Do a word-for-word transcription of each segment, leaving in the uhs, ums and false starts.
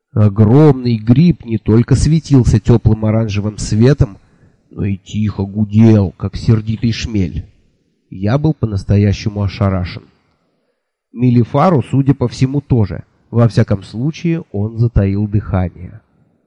Огромный гриб не только светился теплым оранжевым светом, но и тихо гудел, как сердитый шмель. Я был по-настоящему ошарашен. Мелифару, судя по всему, тоже. Во всяком случае, он затаил дыхание.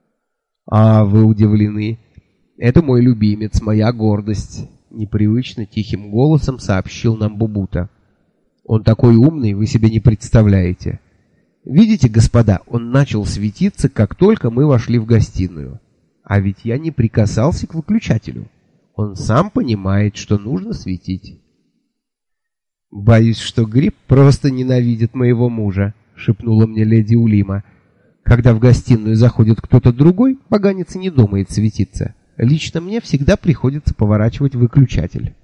«А вы удивлены? Это мой любимец, моя гордость», — непривычно тихим голосом сообщил нам Бубута. «Он такой умный, вы себе не представляете. Видите, господа, он начал светиться, как только мы вошли в гостиную. А ведь я не прикасался к выключателю. Он сам понимает, что нужно светить». «Боюсь, что гриб просто ненавидит моего мужа», — шепнула мне леди Улима. «Когда в гостиную заходит кто-то другой, поганец не думает светиться. Лично мне всегда приходится поворачивать выключатель».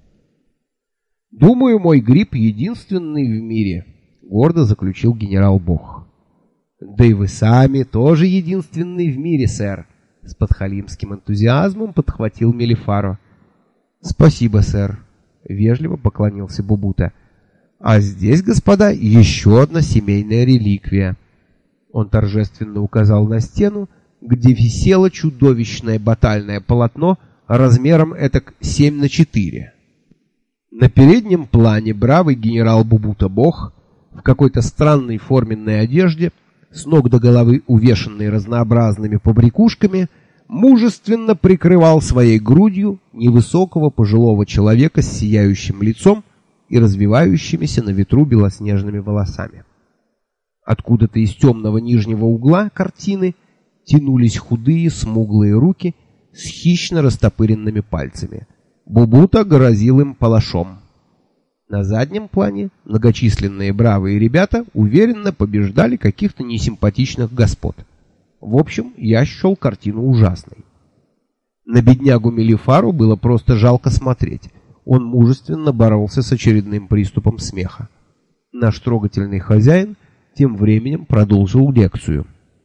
«Думаю, мой гриб единственный в мире», — гордо заключил генерал Бог. «Да и вы сами тоже единственный в мире, сэр», — с подхалимским энтузиазмом подхватил Мелифаро. «Спасибо, сэр», — вежливо поклонился Бубута. «А здесь, господа, еще одна семейная реликвия». Он торжественно указал на стену, где висело чудовищное батальное полотно размером этак семь на четыре. На переднем плане бравый генерал Бубута Бог в какой-то странной форменной одежде, с ног до головы увешанной разнообразными побрякушками, мужественно прикрывал своей грудью невысокого пожилого человека с сияющим лицом и развивающимися на ветру белоснежными волосами. Откуда-то из темного нижнего угла картины тянулись худые смуглые руки с хищно растопыренными пальцами. Бубута грозил им палашом. На заднем плане многочисленные бравые ребята уверенно побеждали каких-то несимпатичных господ. В общем, я счел картину ужасной. На беднягу Мелифару было просто жалко смотреть. Он мужественно боролся с очередным приступом смеха. Наш трогательный хозяин тем временем продолжил лекцию.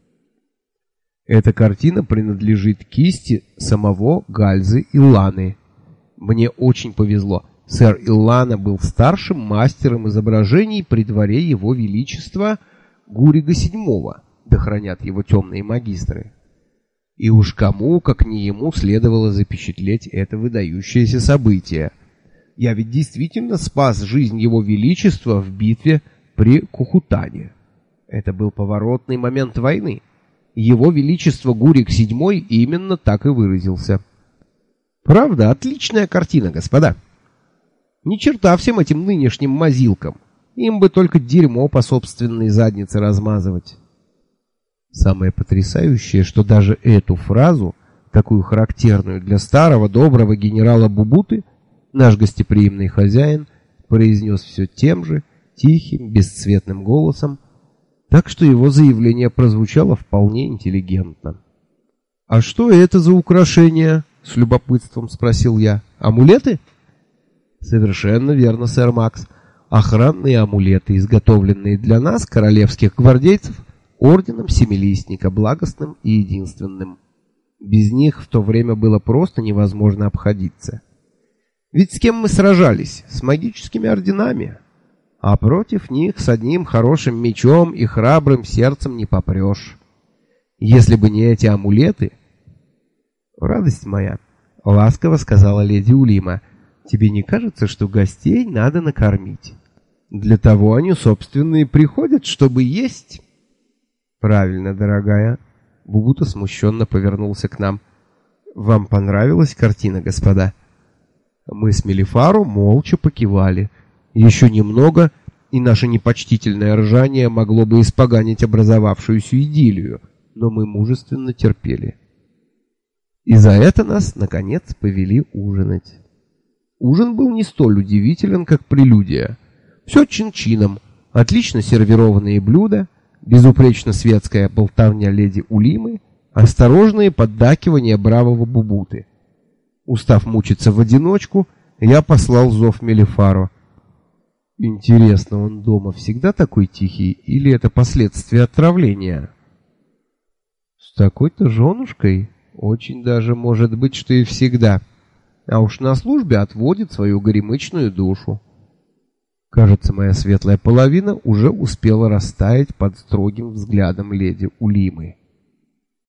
Эта картина принадлежит кисти самого Гальзы Илланы. Мне очень повезло. Сэр Иллана был старшим мастером изображений при дворе его величества Гурига седьмого, да хранят его темные магистры. И уж кому, как не ему, следовало запечатлеть это выдающееся событие. Я ведь действительно спас жизнь его величества в битве при Кухутане. Это был поворотный момент войны. Его величество Гурик седьмой именно так и выразился. Правда, отличная картина, господа. Ни черта всем этим нынешним мазилкам. Им бы только дерьмо по собственной заднице размазывать. Самое потрясающее, что даже эту фразу, такую характерную для старого доброго генерала Бубуты, наш гостеприимный хозяин произнес все тем же тихим, бесцветным голосом, так что его заявление прозвучало вполне интеллигентно. «А что это за украшения?» — с любопытством спросил я. «Амулеты?» «Совершенно верно, сэр Макс. Охранные амулеты, изготовленные для нас, королевских гвардейцев, орденом Семилистника, благостным и единственным. Без них в то время было просто невозможно обходиться. Ведь с кем мы сражались? С магическими орденами. А против них с одним хорошим мечом и храбрым сердцем не попрешь. Если бы не эти амулеты...» «Радость моя», — ласково сказала леди Улима, — «тебе не кажется, что гостей надо накормить? Для того они, собственно, и приходят, чтобы есть». «Правильно, дорогая». Бубута смущенно повернулся к нам. «Вам понравилась картина, господа?» Мы с Мелифаро молча покивали. Еще немного, и наше непочтительное ржание могло бы испоганить образовавшуюся идиллию, но мы мужественно терпели. И за это нас, наконец, повели ужинать. Ужин был не столь удивителен, как прелюдия. Все чин-чином, отлично сервированные блюда, безупречно светская болтовня леди Улимы, осторожные поддакивания бравого Бубуты. Устав мучиться в одиночку, я послал зов Мелифаро. Интересно, он дома всегда такой тихий, или это последствия отравления? С такой-то женушкой очень даже может быть, что и всегда. А уж на службе отводит свою горемычную душу. Кажется, моя светлая половина уже успела растаять под строгим взглядом леди Улимы.